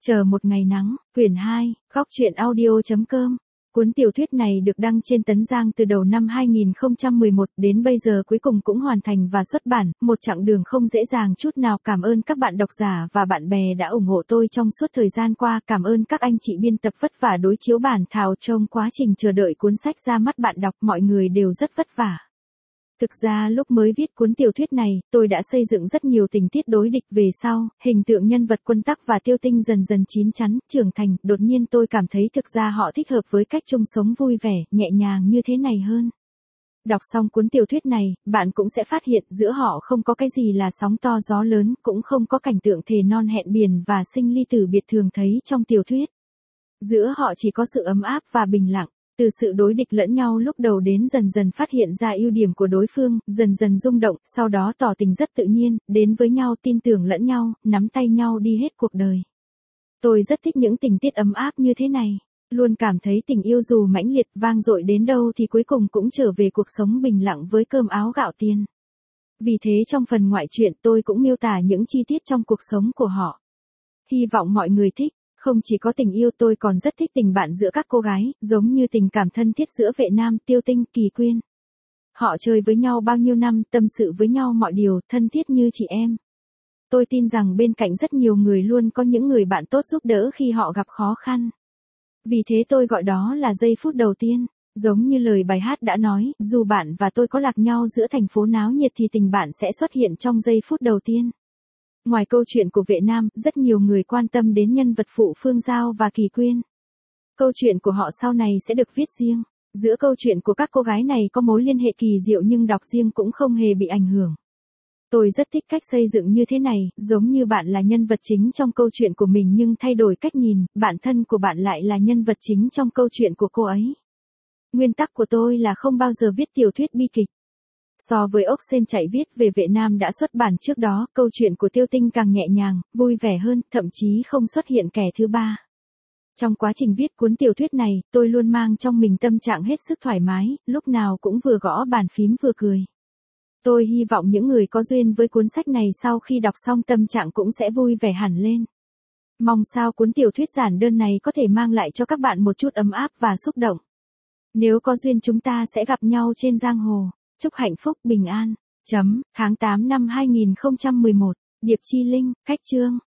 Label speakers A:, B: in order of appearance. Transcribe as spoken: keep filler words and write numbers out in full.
A: Chờ một ngày nắng, quyển hai, góc truyện audio chấm com. Cuốn tiểu thuyết này được đăng trên Tấn Giang từ đầu năm hai nghìn không trăm mười một đến bây giờ cuối cùng cũng hoàn thành và xuất bản, một chặng đường không dễ dàng chút nào. Cảm ơn các bạn độc giả và bạn bè đã ủng hộ tôi trong suốt thời gian qua, cảm ơn các anh chị biên tập vất vả đối chiếu bản thảo trong quá trình chờ đợi cuốn sách ra mắt bạn đọc, mọi người đều rất vất vả. Thực ra lúc mới viết cuốn tiểu thuyết này, tôi đã xây dựng rất nhiều tình tiết đối địch về sau, hình tượng nhân vật Quân Tắc và Tiêu Tinh dần dần chín chắn, trưởng thành, đột nhiên tôi cảm thấy thực ra họ thích hợp với cách chung sống vui vẻ, nhẹ nhàng như thế này hơn. Đọc xong cuốn tiểu thuyết này, bạn cũng sẽ phát hiện giữa họ không có cái gì là sóng to gió lớn, cũng không có cảnh tượng thề non hẹn biển và sinh ly tử biệt thường thấy trong tiểu thuyết. Giữa họ chỉ có sự ấm áp và bình lặng. Từ sự đối địch lẫn nhau lúc đầu đến dần dần phát hiện ra ưu điểm của đối phương, dần dần rung động, sau đó tỏ tình rất tự nhiên, đến với nhau tin tưởng lẫn nhau, nắm tay nhau đi hết cuộc đời. Tôi rất thích những tình tiết ấm áp như thế này, luôn cảm thấy tình yêu dù mãnh liệt vang dội đến đâu thì cuối cùng cũng trở về cuộc sống bình lặng với cơm áo gạo tiền. Vì thế trong phần ngoại truyện tôi cũng miêu tả những chi tiết trong cuộc sống của họ. Hy vọng mọi người thích. Không chỉ có tình yêu, tôi còn rất thích tình bạn giữa các cô gái, giống như tình cảm thân thiết giữa Vệ Nam, Tiêu Tinh, Kỳ Quyên. Họ chơi với nhau bao nhiêu năm, tâm sự với nhau mọi điều, thân thiết như chị em. Tôi tin rằng bên cạnh rất nhiều người luôn có những người bạn tốt giúp đỡ khi họ gặp khó khăn. Vì thế tôi gọi đó là giây phút đầu tiên. Giống như lời bài hát đã nói, dù bạn và tôi có lạc nhau giữa thành phố náo nhiệt thì tình bạn sẽ xuất hiện trong giây phút đầu tiên. Ngoài câu chuyện của Vệ Nam, rất nhiều người quan tâm đến nhân vật phụ Phương Giao và Kỳ Quyên. Câu chuyện của họ sau này sẽ được viết riêng. Giữa câu chuyện của các cô gái này có mối liên hệ kỳ diệu nhưng đọc riêng cũng không hề bị ảnh hưởng. Tôi rất thích cách xây dựng như thế này, giống như bạn là nhân vật chính trong câu chuyện của mình nhưng thay đổi cách nhìn, bản thân của bạn lại là nhân vật chính trong câu chuyện của cô ấy. Nguyên tắc của tôi là không bao giờ viết tiểu thuyết bi kịch. So với Ốc Sên chạy viết về Vệ Nam đã xuất bản trước đó, câu chuyện của Tiêu Tinh càng nhẹ nhàng, vui vẻ hơn, thậm chí không xuất hiện kẻ thứ ba. Trong quá trình viết cuốn tiểu thuyết này, tôi luôn mang trong mình tâm trạng hết sức thoải mái, lúc nào cũng vừa gõ bàn phím vừa cười. Tôi hy vọng những người có duyên với cuốn sách này sau khi đọc xong tâm trạng cũng sẽ vui vẻ hẳn lên. Mong sao cuốn tiểu thuyết giản đơn này có thể mang lại cho các bạn một chút ấm áp và xúc động. Nếu có duyên chúng ta sẽ gặp nhau trên giang hồ. Chúc hạnh phúc bình an. Chấm, tháng tám năm hai nghìn không trăm mười một, Điệp Chi Linh, Khách Chương.